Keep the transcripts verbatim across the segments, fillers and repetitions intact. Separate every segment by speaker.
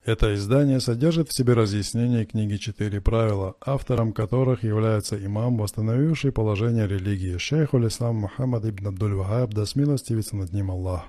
Speaker 1: Это издание содержит в себе разъяснение книги «Четыре правила», автором которых является имам, восстановивший положение религии, шейх аль-Ислам Мухаммад ибн Абдуль-Вахаб, да смилостивится над ним Аллах.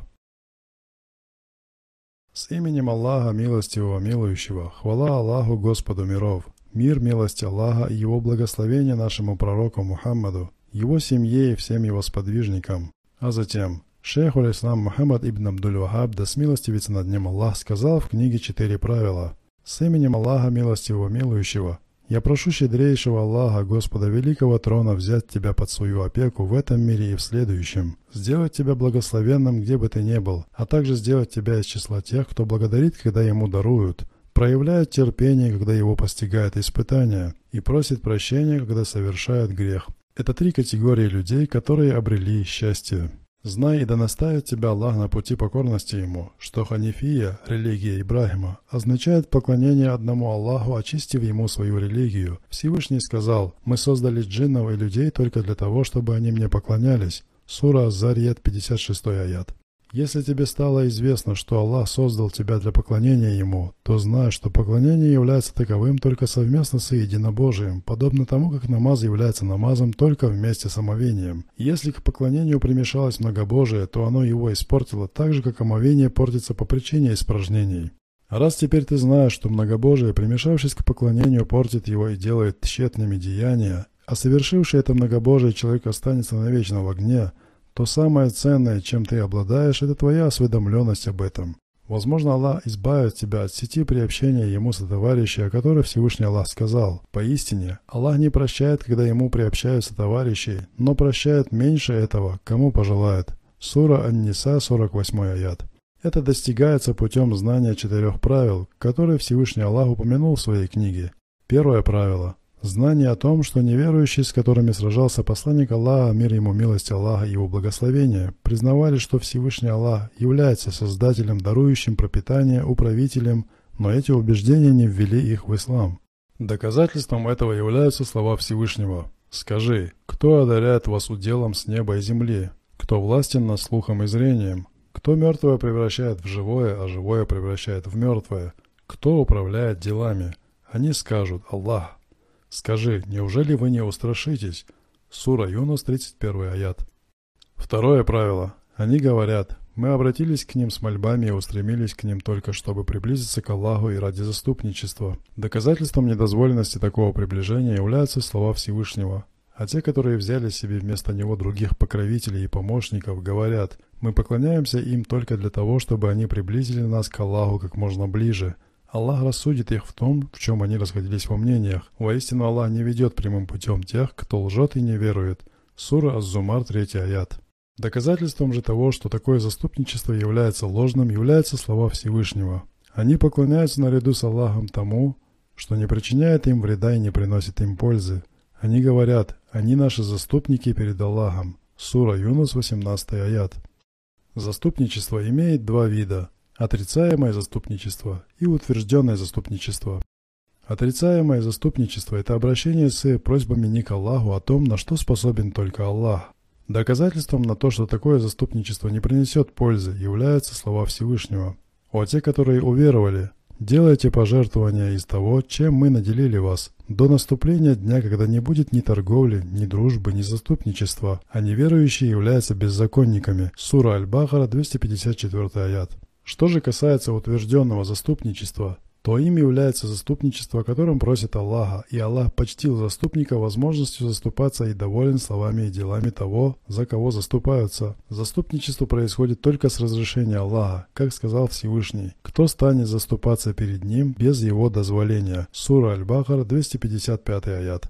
Speaker 1: С именем Аллаха Милостивого Милующего, хвала Аллаху Господу миров, мир, милость Аллаха и Его благословение нашему пророку Мухаммаду, его семье и всем его сподвижникам. А затем шейх аль-Ислам Мухаммад ибн Абдуль-Вахаб, да смилостивится над ним Аллах, сказал в книге «Четыре правила». С именем Аллаха Милостивого Милующего, я прошу щедрейшего Аллаха, Господа Великого Трона, взять тебя под свою опеку в этом мире и в следующем, сделать тебя благословенным, где бы ты ни был, а также сделать тебя из числа тех, кто благодарит, когда ему даруют, проявляет терпение, когда его постигает испытание, и просит прощения, когда совершает грех. Это три категории людей, которые обрели счастье. Знай и да наставит тебя Аллах на пути покорности Ему, что ханифия, религия Ибрахима, означает поклонение одному Аллаху, очистив Ему свою религию. Всевышний сказал: «Мы создали джиннов и людей только для того, чтобы они мне поклонялись». Сура Аз-Зарьят, пятьдесят шестой аят. Если тебе стало известно, что Аллах создал тебя для поклонения Ему, то знай, что поклонение является таковым только совместно с единобожием, подобно тому, как намаз является намазом только вместе с омовением. Если к поклонению примешалось многобожие, то оно его испортило, так же, как омовение портится по причине испражнений. А раз теперь ты знаешь, что многобожие, примешавшись к поклонению, портит его и делает тщетными деяния, а совершивший это многобожие человек останется навечно в огне, то самое ценное, чем ты обладаешь, это твоя осведомленность об этом. Возможно, Аллах избавит тебя от сети приобщения Ему сотоварищей, о которой Всевышний Аллах сказал: «Поистине, Аллах не прощает, когда Ему приобщаются товарищей, но прощает меньше этого, кому пожелает». Сура Ан-Ниса, сорок восьмой аят. Это достигается путем знания четырех правил, которые Всевышний Аллах упомянул в своей книге. Первое правило. Знание о том, что неверующие, с которыми сражался посланник Аллаха, мир ему, милость Аллаха и его благословение, признавали, что Всевышний Аллах является Создателем, дарующим пропитание, управителем, но эти убеждения не ввели их в ислам. Доказательством этого являются слова Всевышнего: «Скажи, кто одаряет вас уделом с неба и земли? Кто властен над слухом и зрением? Кто мертвое превращает в живое, а живое превращает в мертвое? Кто управляет делами?» Они скажут: «Аллах». Скажи, неужели вы не устрашитесь? Сура Юнус, тридцать первый аят. Второе правило. Они говорят: мы обратились к ним с мольбами и устремились к ним только чтобы приблизиться к Аллаху и ради заступничества. Доказательством недозволенности такого приближения являются слова Всевышнего. А те, которые взяли себе вместо него других покровителей и помощников, говорят: мы поклоняемся им только для того, чтобы они приблизили нас к Аллаху как можно ближе. Аллах рассудит их в том, в чем они расходились во мнениях. Воистину Аллах не ведет прямым путем тех, кто лжет и не верует. Сура Аз-Зумар, третий аят. Доказательством же того, что такое заступничество является ложным, являются слова Всевышнего. Они поклоняются наряду с Аллахом тому, что не причиняет им вреда и не приносит им пользы. Они говорят: они наши заступники перед Аллахом. Сура Юнус, восемнадцатый аят. Заступничество имеет два вида: отрицаемое заступничество и утвержденное заступничество. Отрицаемое заступничество – это обращение с просьбами не к Аллаху о том, на что способен только Аллах. Доказательством на то, что такое заступничество не принесет пользы, являются слова Всевышнего: «О те, которые уверовали, делайте пожертвования из того, чем мы наделили вас, до наступления дня, когда не будет ни торговли, ни дружбы, ни заступничества, а неверующие являются беззаконниками». Сура Аль-Бакара, двести пятьдесят четвёртый аят. Что же касается утвержденного заступничества, то им является заступничество, о котором просит Аллаха, и Аллах почтил заступника возможностью заступаться и доволен словами и делами того, за кого заступаются. Заступничество происходит только с разрешения Аллаха, как сказал Всевышний: «Кто станет заступаться перед ним без его дозволения?» Сура Аль-Бакара, двести пятьдесят пятый аят.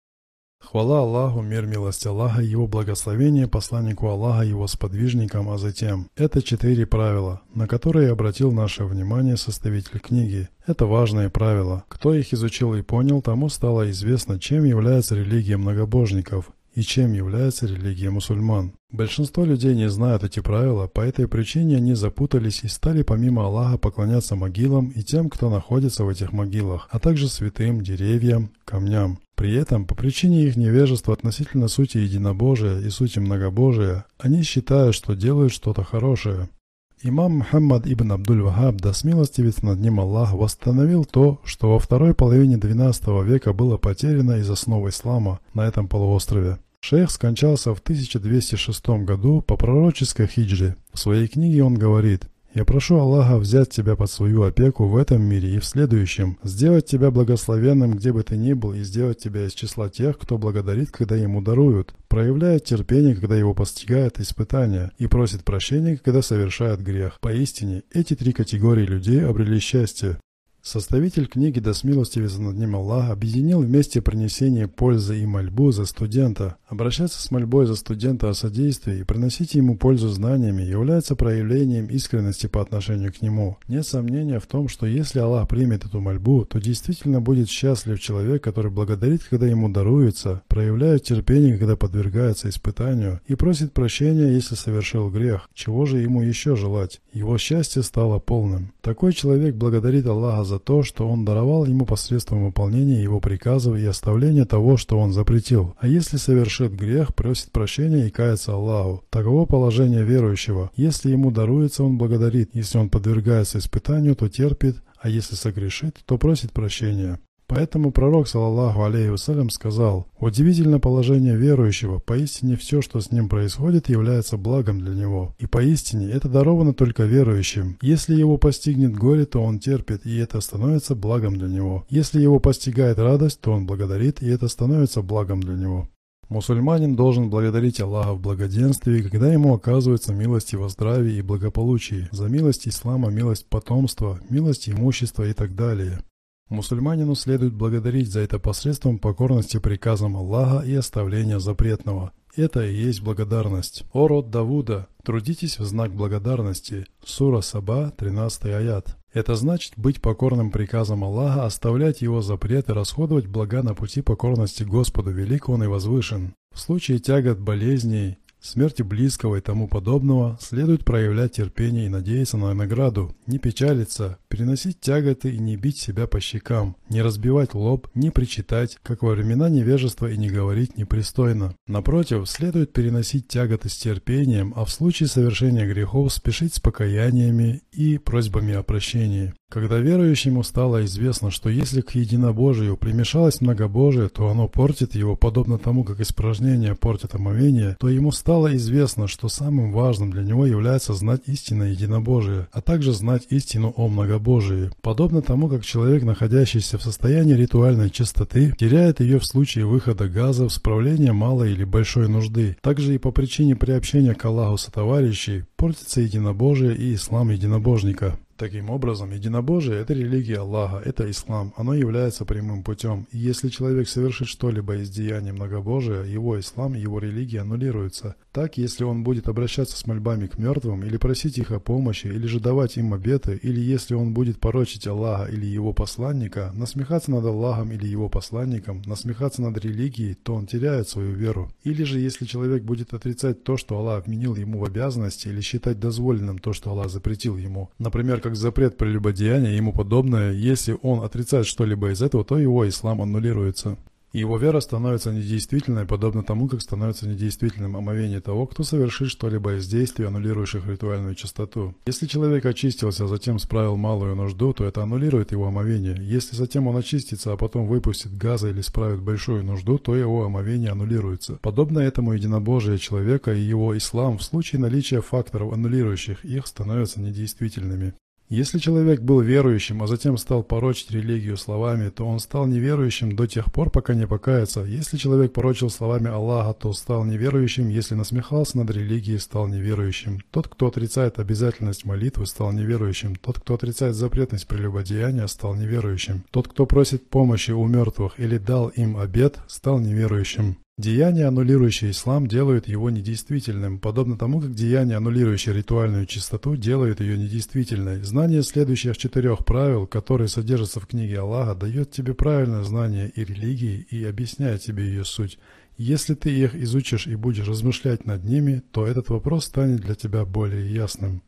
Speaker 1: Хвала Аллаху, мир, милость Аллаха, Его благословение посланнику Аллаха и его сподвижникам, а затем. Это четыре правила, на которые обратил наше внимание составитель книги. Это важные правила. Кто их изучил и понял, тому стало известно, чем является религия многобожников и чем является религия мусульман. Большинство людей не знают эти правила, по этой причине они запутались и стали помимо Аллаха поклоняться могилам и тем, кто находится в этих могилах, а также святым, деревьям, камням. При этом, по причине их невежества относительно сути единобожия и сути многобожия, они считают, что делают что-то хорошее. Имам Мухаммад ибн Абдуль-Вахаб, да смилостивится над ним Аллах, восстановил то, что во второй половине двенадцатого века было потеряно из основ ислама на этом полуострове. Шейх скончался в тысяча двести шестом году по пророческой хиджре. В своей книге он говорит: «Я прошу Аллаха взять тебя под свою опеку в этом мире и в следующем, сделать тебя благословенным, где бы ты ни был, и сделать тебя из числа тех, кто благодарит, когда ему даруют, проявляет терпение, когда его постигает испытания, и просит прощения, когда совершает грех. Поистине, эти три категории людей обрели счастье». Составитель книги, да смилостивится над ним Аллах, объединил вместе принесение пользы и мольбу за студента. Обращаться с мольбой за студента о содействии и приносить ему пользу знаниями является проявлением искренности по отношению к нему. Нет сомнения в том, что если Аллах примет эту мольбу, то действительно будет счастлив человек, который благодарит, когда ему даруется, проявляет терпение, когда подвергается испытанию, и просит прощения, если совершил грех. Чего же ему еще желать? Его счастье стало полным. Такой человек благодарит Аллаха за то, что он даровал ему посредством выполнения его приказов и оставления того, что он запретил. А если совершит грех, просит прощения и кается Аллаху. Таково положение верующего. Если ему даруется, он благодарит. Если он подвергается испытанию, то терпит, а если согрешит, то просит прощения. Поэтому пророк, саллаллаху алейхи вассалям, сказал: «Удивительно положение верующего, поистине все, что с ним происходит, является благом для него. И поистине это даровано только верующим. Если его постигнет горе, то он терпит, и это становится благом для него. Если его постигает радость, то он благодарит, и это становится благом для него». Мусульманин должен благодарить Аллаха в благоденствии, когда ему оказываются милости во здравии и благополучии, за милость ислама, милость потомства, милость имущества и так далее. Мусульманину следует благодарить за это посредством покорности приказам Аллаха и оставления запретного. Это и есть благодарность. «О род Давуда, трудитесь в знак благодарности». Сура Саба, тринадцатый аят. Это значит быть покорным приказам Аллаха, оставлять его запреты, расходовать блага на пути покорности Господу, велик Он и возвышен. В случае тягот, болезней, смерти близкого и тому подобного следует проявлять терпение и надеяться на награду, не печалиться, переносить тяготы и не бить себя по щекам, не разбивать лоб, не причитать, как во времена невежества, и не говорить непристойно. Напротив, следует переносить тяготы с терпением, а в случае совершения грехов спешить с покаяниями и просьбами о прощении. Когда верующему стало известно, что если к единобожию примешалось многобожие, то оно портит его, подобно тому, как испражнения портят омовение, то ему стало известно, что самым важным для него является знать истинное единобожие, а также знать истину о многобожии. Подобно тому, как человек, находящийся в состоянии ритуальной чистоты, теряет ее в случае выхода газов, справления малой или большой нужды, также и по причине приобщения к Аллаху сотоварищей портится единобожие и ислам единобожника. Таким образом, единобожие – это религия Аллаха, это ислам, оно является прямым путем, и если человек совершит что-либо из деяний многобожия, его ислам и его религия аннулируются. Так, если он будет обращаться с мольбами к мертвым, или просить их о помощи, или же давать им обеты, или если он будет порочить Аллаха или его посланника, насмехаться над Аллахом или его посланником, насмехаться над религией, то он теряет свою веру. Или же, если человек будет отрицать то, что Аллах вменил ему в обязанности, или считать дозволенным то, что Аллах запретил ему, например, как запрет прелюбодеяния и ему подобное, если он отрицает что-либо из этого, то его ислам аннулируется. И его вера становится недействительной, подобно тому, как становится недействительным омовение того, кто совершит что-либо из действий, аннулирующих ритуальную чистоту. Если человек очистился, а затем справил малую нужду, то это аннулирует его омовение. Если затем он очистится, а потом выпустит газа или справит большую нужду, то его омовение аннулируется. Подобно этому единобожие человека и его ислам в случае наличия факторов, аннулирующих их, становятся недействительными. Если человек был верующим, а затем стал порочить религию словами, то он стал неверующим до тех пор, пока не покается. Если человек порочил словами Аллаха, то стал неверующим. Если насмехался над религией, стал неверующим. Тот, кто отрицает обязательность молитвы, стал неверующим. Тот, кто отрицает запретность прелюбодеяния, стал неверующим. Тот, кто просит помощи у мертвых или дал им обет, стал неверующим. Деяния, аннулирующие ислам, делают его недействительным, подобно тому, как деяния, аннулирующие ритуальную чистоту, делают ее недействительной. Знание следующих четырех правил, которые содержатся в книге Аллаха, дает тебе правильное знание и религии и объясняет тебе ее суть. Если ты их изучишь и будешь размышлять над ними, то этот вопрос станет для тебя более ясным.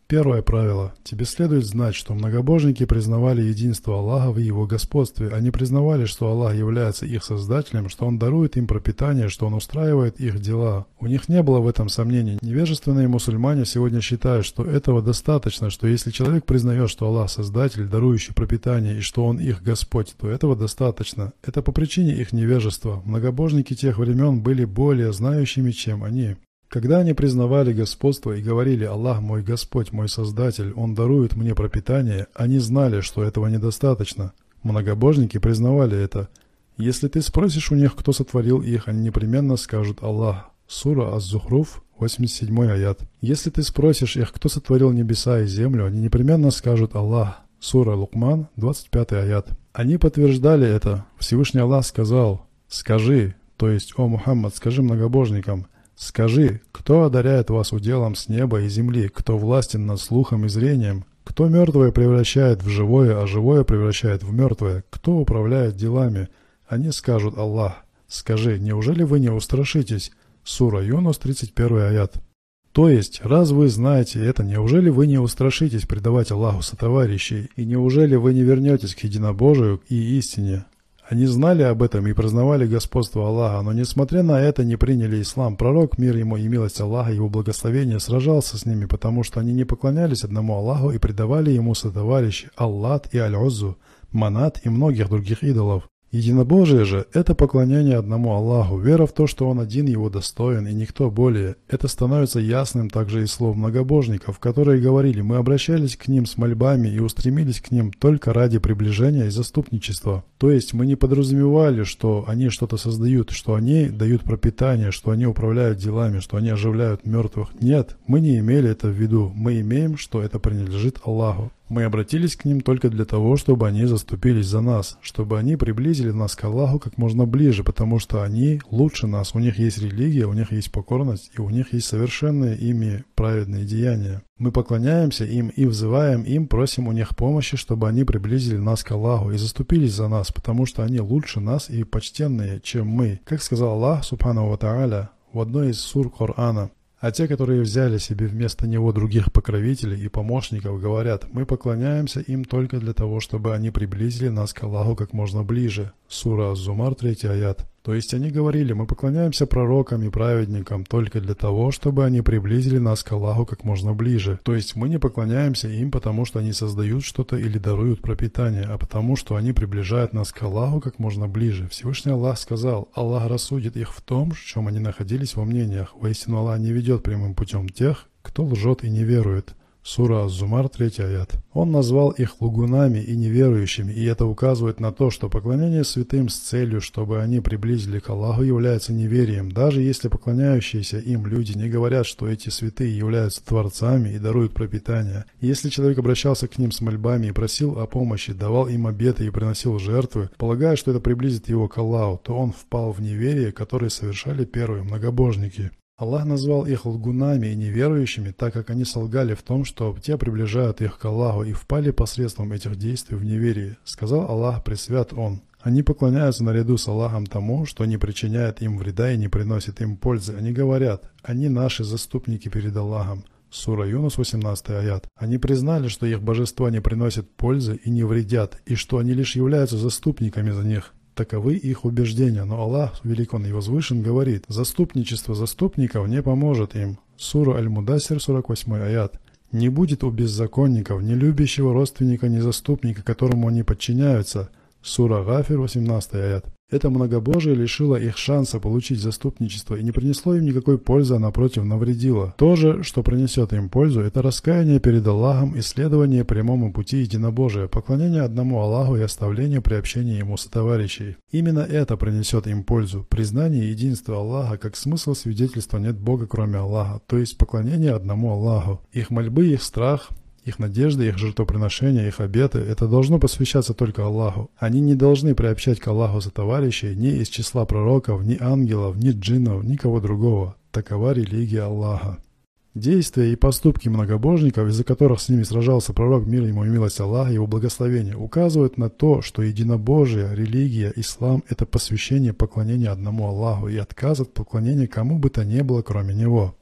Speaker 1: Первое правило. Тебе следует знать, что многобожники признавали единство Аллаха в Его господстве. Они признавали, что Аллах является их создателем, что Он дарует им пропитание, что Он устраивает их дела. У них не было в этом сомнений. Невежественные мусульмане сегодня считают, что этого достаточно, что если человек признает, что Аллах создатель, дарующий пропитание, и что Он их Господь, то этого достаточно. Это по причине их невежества. Многобожники тех времен были более знающими, чем они. Когда они признавали господство и говорили «Аллах мой Господь, мой Создатель, Он дарует мне пропитание», они знали, что этого недостаточно. Многобожники признавали это. Если ты спросишь у них, кто сотворил их, они непременно скажут «Аллах». Сура Аз-Зухруф, восемьдесят седьмой аят. Если ты спросишь их, кто сотворил небеса и землю, они непременно скажут «Аллах». Сура Лукман, двадцать пятый аят. Они подтверждали это. Всевышний Аллах сказал «Скажи», то есть «О Мухаммад, скажи многобожникам». Скажи, кто одаряет вас уделом с неба и земли, кто властен над слухом и зрением, кто мертвое превращает в живое, а живое превращает в мертвое, кто управляет делами? Они скажут Аллах. Скажи, неужели вы не устрашитесь? Сура Юнус, тридцать первый аят. То есть, раз вы знаете это, неужели вы не устрашитесь предавать Аллаху сотоварищей, и неужели вы не вернетесь к единобожию и истине? Они знали об этом и признавали господство Аллаха, но несмотря на это не приняли ислам. Пророк, мир ему и милость Аллаха, его благословение, сражался с ними, потому что они не поклонялись одному Аллаху и предавали ему сотоварищи Аллат и Аль-Уззу, Манат и многих других идолов. Единобожие же – это поклонение одному Аллаху, вера в то, что Он один его достоин и никто более. Это становится ясным также из слов многобожников, которые говорили: «Мы обращались к ним с мольбами и устремились к ним только ради приближения и заступничества». То есть мы не подразумевали, что они что-то создают, что они дают пропитание, что они управляют делами, что они оживляют мертвых. Нет, мы не имели это в виду. Мы имеем, что это принадлежит Аллаху. Мы обратились к ним только для того, чтобы они заступились за нас, чтобы они приблизили нас к Аллаху как можно ближе, потому что они лучше нас, у них есть религия, у них есть покорность, и у них есть совершенные ими праведные деяния. Мы поклоняемся им и взываем им, просим у них помощи, чтобы они приблизили нас к Аллаху и заступились за нас, потому что они лучше нас и почтенные, чем мы. Как сказал Аллах, субхану ва тааля, в одной из сур Корана. А те, которые взяли себе вместо него других покровителей и помощников, говорят: мы поклоняемся им только для того, чтобы они приблизили нас к Аллаху как можно ближе. Сура Аз-Зумар, третий аят. То есть они говорили: мы поклоняемся пророкам и праведникам только для того, чтобы они приблизили нас к Аллаху как можно ближе. То есть мы не поклоняемся им, потому что они создают что-то или даруют пропитание, а потому что они приближают нас к Аллаху как можно ближе. Всевышний Аллах сказал: Аллах рассудит их в том, в чем они находились во мнениях. Воистину Аллах не ведет прямым путем тех, кто лжет и не верует. Сура Аз-Зумар, третий аят. Он назвал их лгунами и неверующими, и это указывает на то, что поклонение святым с целью, чтобы они приблизили к Аллаху, является неверием, даже если поклоняющиеся им люди не говорят, что эти святые являются творцами и даруют пропитание. Если человек обращался к ним с мольбами и просил о помощи, давал им обеты и приносил жертвы, полагая, что это приблизит его к Аллаху, то он впал в неверие, которое совершали первые многобожники. Аллах назвал их лгунами и неверующими, так как они солгали в том, что те приближают их к Аллаху и впали посредством этих действий в неверие. Сказал Аллах, пресвят Он: они поклоняются наряду с Аллахом тому, что не причиняет им вреда и не приносит им пользы. Они говорят: они наши заступники перед Аллахом. Сура Юнус, восемнадцатый аят. Они признали, что их божества не приносят пользы и не вредят, и что они лишь являются заступниками за них. Таковы их убеждения, но Аллах, велик Он и возвышен, говорит: заступничество заступников не поможет им. Сура Аль-Муддассир, сорок восьмой аят. Не будет у беззаконников ни любящего родственника, ни заступника, которому они подчиняются. Сура Гафир, восемнадцатый аят. Это многобожие лишило их шанса получить заступничество и не принесло им никакой пользы, а напротив навредило. То же, что принесет им пользу, это раскаяние перед Аллахом и следование прямому пути единобожия, поклонение одному Аллаху и оставление приобщения Ему сотоварищей. Именно это принесет им пользу. Признание единства Аллаха как смысл свидетельства нет Бога кроме Аллаха, то есть поклонение одному Аллаху. Их мольбы, их страх, их надежды, их жертвоприношения, их обеты – это должно посвящаться только Аллаху. Они не должны приобщать к Аллаху сотоварищей ни из числа пророков, ни ангелов, ни джиннов, никого другого. Такова религия Аллаха. Действия и поступки многобожников, из-за которых с ними сражался пророк, мир ему и милость Аллаха, его благословение, указывают на то, что единобожие, религия, ислам – это посвящение поклонения одному Аллаху и отказ от поклонения кому бы то ни было, кроме Него.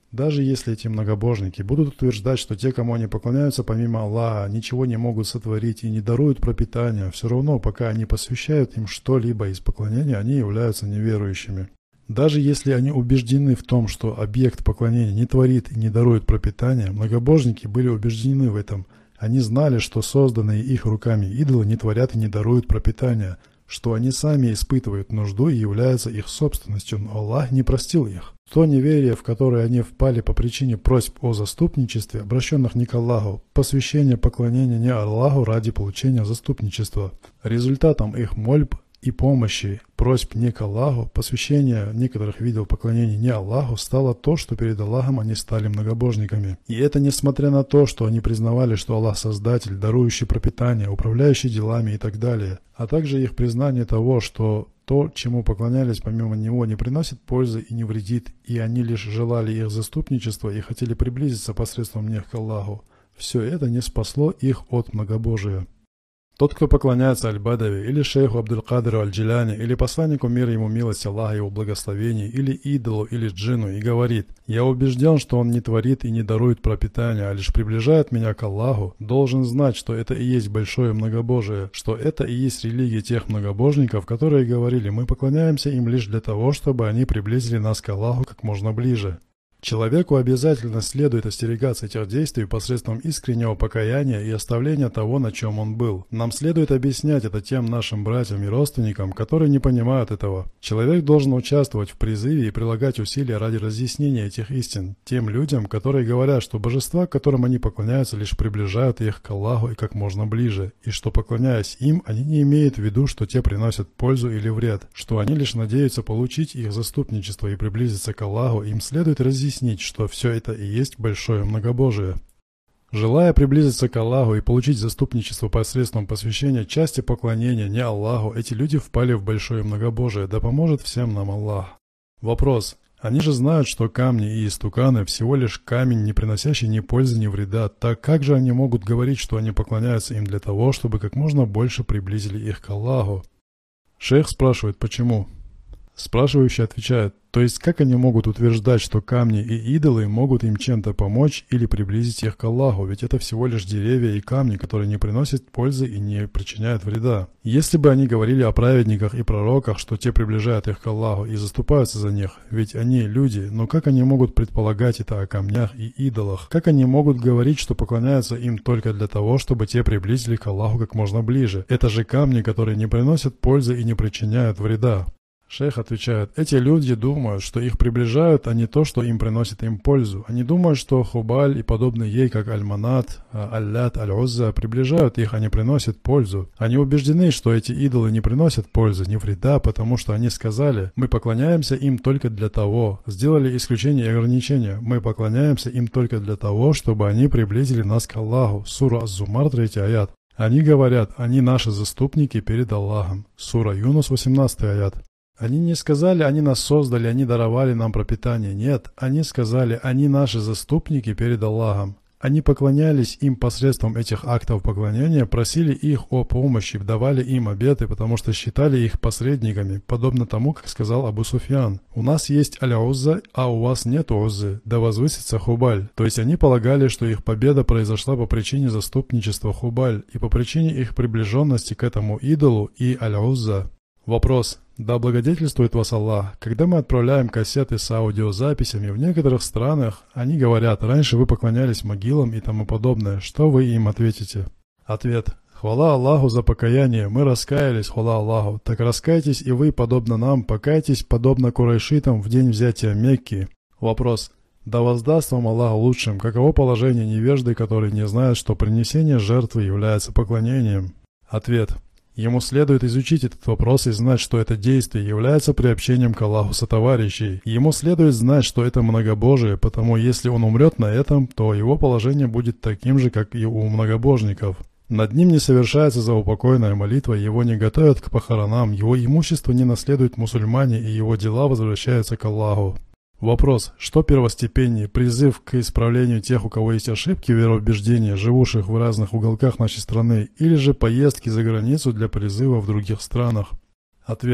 Speaker 1: Даже если эти многобожники будут утверждать, что те, кому они поклоняются помимо Аллаха, ничего не могут сотворить и не даруют пропитания, все равно, пока они посвящают им что-либо из поклонения, они являются неверующими. Даже если они убеждены в том, что объект поклонения не творит и не дарует пропитания, многобожники были убеждены в этом. Они знали, что созданные их руками идолы не творят и не даруют пропитания, что они сами испытывают нужду и являются их собственностью, но Аллах не простил их. То неверие, в которое они впали по причине просьб о заступничестве, обращенных не к Аллаху, посвящение поклонения не Аллаху ради получения заступничества. Результатом их мольб и помощи, просьб не к Аллаху, посвящения некоторых видов поклонений не Аллаху стало то, что перед Аллахом они стали многобожниками. И это несмотря на то, что они признавали, что Аллах Создатель, дарующий пропитание, управляющий делами и так далее, а также их признание того, что то, чему поклонялись помимо Него, не приносит пользы и не вредит, и они лишь желали их заступничества и хотели приблизиться посредством них к Аллаху. Все это не спасло их от многобожия. Тот, кто поклоняется Аль-Бадави, или шейху Абдуль-Кадиру Аль-Джиляни, или посланнику мира ему милость Аллаха и его благословений, или идолу, или джинну, и говорит: «Я убежден, что он не творит и не дарует пропитания, а лишь приближает меня к Аллаху», должен знать, что это и есть большое многобожие, что это и есть религия тех многобожников, которые говорили: «Мы поклоняемся им лишь для того, чтобы они приблизили нас к Аллаху как можно ближе». Человеку обязательно следует остерегаться этих действий посредством искреннего покаяния и оставления того, на чем он был. Нам следует объяснять это тем нашим братьям и родственникам, которые не понимают этого. Человек должен участвовать в призыве и прилагать усилия ради разъяснения этих истин тем людям, которые говорят, что божества, которым они поклоняются, лишь приближают их к Аллаху и как можно ближе, и что, поклоняясь им, они не имеют в виду, что те приносят пользу или вред, что они лишь надеются получить их заступничество и приблизиться к Аллаху. Им следует разъяснить, что все это и есть большое многобожие. Желая приблизиться к Аллаху и получить заступничество посредством посвящения части поклонения не Аллаху, эти люди впали в большое многобожие, да поможет всем нам Аллах. Вопрос. Они же знают, что камни и истуканы всего лишь камень, не приносящий ни пользы, ни вреда, так как же они могут говорить, что они поклоняются им для того, чтобы как можно больше приблизили их к Аллаху? Шейх спрашивает, почему? Спрашивающий отвечает: то есть как они могут утверждать, что камни и идолы могут им чем-то помочь или приблизить их к Аллаху, ведь это всего лишь деревья и камни, которые не приносят пользы и не причиняют вреда. Если бы они говорили о праведниках и пророках, что те приближают их к Аллаху и заступаются за них, ведь они люди, но как они могут предполагать это о камнях и идолах? Как они могут говорить, что поклоняются им только для того, чтобы те приблизили к Аллаху как можно ближе? Это же камни, которые не приносят пользы и не причиняют вреда. Шейх отвечает: эти люди думают, что их приближают, а не то, что им приносит им пользу. Они думают, что Хубаль и подобные ей, как Аль-Манат, Аль-Лят, Аль-Узза, приближают их, а не приносят пользу. Они убеждены, что эти идолы не приносят пользы, ни вреда, потому что они сказали: мы поклоняемся им только для того. Сделали исключение и ограничения. Мы поклоняемся им только для того, чтобы они приблизили нас к Аллаху. Сура Аз-Зумар, третий аят. Они говорят: они наши заступники перед Аллахом. Сура Юнус, восемнадцатый аят. Они не сказали: они нас создали, они даровали нам пропитание. Нет, они сказали: они наши заступники перед Аллахом. Они поклонялись им посредством этих актов поклонения, просили их о помощи, давали им обеты, потому что считали их посредниками, подобно тому, как сказал Абу Суфьян: у нас есть Аль-Узза, а у вас нет Уззы, да возвысится Хубаль. То есть они полагали, что их победа произошла по причине заступничества Хубаль и по причине их приближенности к этому идолу и Аль-Узза. Вопрос. Да благодетельствует вас Аллах. Когда мы отправляем кассеты с аудиозаписями, в некоторых странах они говорят: раньше вы поклонялись могилам и тому подобное. Что вы им ответите? Ответ. Хвала Аллаху за покаяние. Мы раскаялись, хвала Аллаху. Так раскайтесь и вы, подобно нам, покайтесь, подобно курайшитам в день взятия Мекки. Вопрос. Да воздаст вам Аллах лучшим. Каково положение невежды, который не знает, что принесение жертвы является поклонением? Ответ. Ему следует изучить этот вопрос и знать, что это действие является приобщением к Аллаху сотоварищей. Ему следует знать, что это многобожие, потому если он умрет на этом, то его положение будет таким же, как и у многобожников. Над ним не совершается заупокойная молитва, его не готовят к похоронам, его имущество не наследуют мусульмане и его дела возвращаются к Аллаху. Вопрос. Что первостепеннее? Призыв к исправлению тех, у кого есть ошибки в вероубеждении, живущих в разных уголках нашей страны, или же поездки за границу для призыва в других странах? Ответ.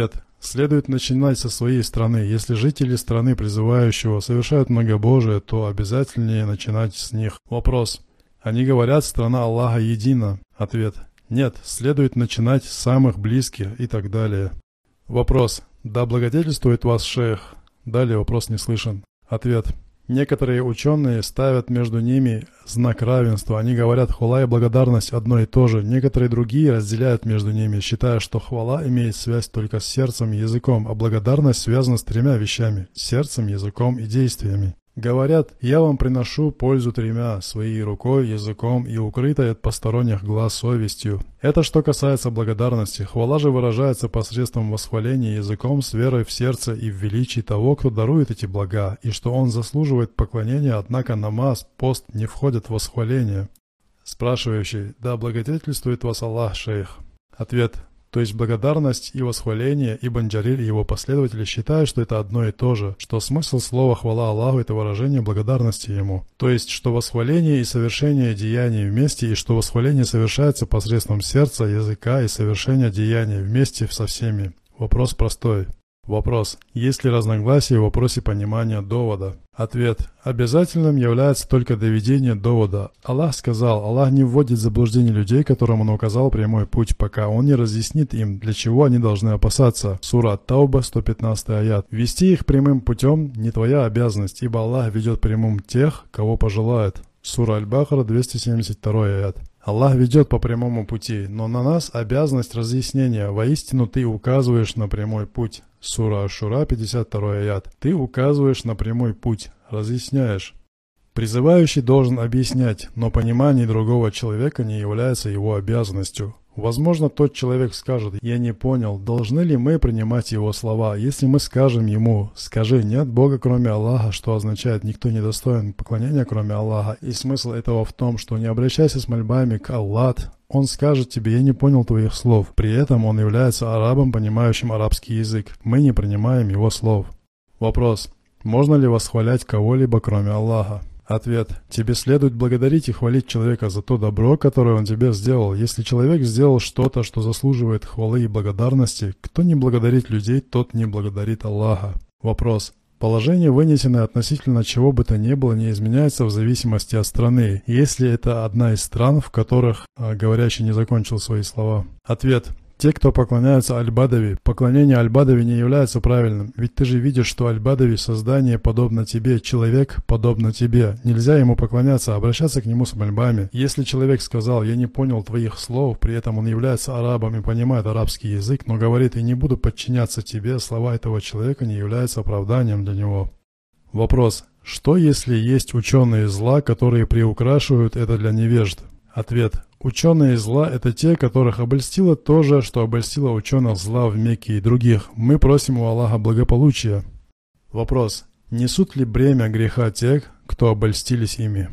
Speaker 1: Следует начинать со своей страны. Если жители страны призывающего совершают многобожие, то обязательнее начинать с них. Вопрос. Они говорят, страна Аллаха едина. Ответ. Нет, следует начинать с самых близких и так далее. Вопрос. Да благодетельствует вас шейх? Далее вопрос не слышен. Ответ. Некоторые ученые ставят между ними знак равенства. Они говорят, хвала и благодарность одно и то же. Некоторые другие разделяют между ними, считая, что хвала имеет связь только с сердцем и языком, а благодарность связана с тремя вещами – сердцем, языком и действиями. Говорят, я вам приношу пользу тремя – своей рукой, языком и укрытой от посторонних глаз совестью. Это что касается благодарности. Хвала же выражается посредством восхваления языком с верой в сердце и в величии того, кто дарует эти блага, и что он заслуживает поклонения, однако намаз, пост не входят в восхваление. Спрашивающий, да благодетельствует вас Аллах, шейх? Ответ. То есть благодарность и восхваление, Ибн Джарир и его последователи считают, что это одно и то же, что смысл слова «хвала Аллаху» — это выражение благодарности Ему. То есть, что восхваление и совершение деяний вместе, и что восхваление совершается посредством сердца, языка и совершения деяний вместе со всеми. Вопрос простой. Вопрос. Есть ли разногласия в вопросе понимания довода? Ответ. Обязательным является только доведение довода. Аллах сказал, Аллах не вводит в заблуждение людей, которым Он указал прямой путь, пока Он не разъяснит им, для чего они должны опасаться. Сура Ат-Тауба, сто пятнадцатый аят. Вести их прямым путем не твоя обязанность, ибо Аллах ведет прямым тех, кого пожелает. Сура Аль-Бакара, двести семьдесят второй аят. Аллах ведет по прямому пути, но на нас обязанность разъяснения. Воистину ты указываешь на прямой путь. Сура Аш-Шура, пятьдесят второй аят. Ты указываешь на прямой путь, разъясняешь. Призывающий должен объяснять, но понимание другого человека не является его обязанностью. Возможно, тот человек скажет, я не понял, должны ли мы принимать его слова. Если мы скажем ему, скажи, нет Бога кроме Аллаха, что означает, никто не достоин поклонения кроме Аллаха. И смысл этого в том, что не обращайся с мольбами к Аллат. Он скажет тебе, я не понял твоих слов. При этом он является арабом, понимающим арабский язык. Мы не принимаем его слов. Вопрос. Можно ли восхвалять кого-либо кроме Аллаха? Ответ. Тебе следует благодарить и хвалить человека за то добро, которое он тебе сделал. Если человек сделал что-то, что заслуживает хвалы и благодарности, кто не благодарит людей, тот не благодарит Аллаха. Вопрос. Положение, вынесенное относительно чего бы то ни было, не изменяется в зависимости от страны, если это одна из стран, в которых а, говорящий не закончил свои слова. Ответ. Те, кто поклоняются Аль-Бадави, поклонение Аль-Бадави не является правильным, ведь ты же видишь, что Аль-Бадави создание подобно тебе, человек подобно тебе. Нельзя ему поклоняться, а обращаться к нему с мольбами. Если человек сказал, я не понял твоих слов, при этом он является арабом и понимает арабский язык, но говорит, я не буду подчиняться тебе, слова этого человека не являются оправданием для него. Вопрос. Что если есть ученые зла, которые приукрашивают это для невежд? Ответ. Ученые зла – это те, которых обольстило то же, что обольстило ученых зла в Мекке и других. Мы просим у Аллаха благополучия. Вопрос. Несут ли бремя греха тех, кто обольстились ими?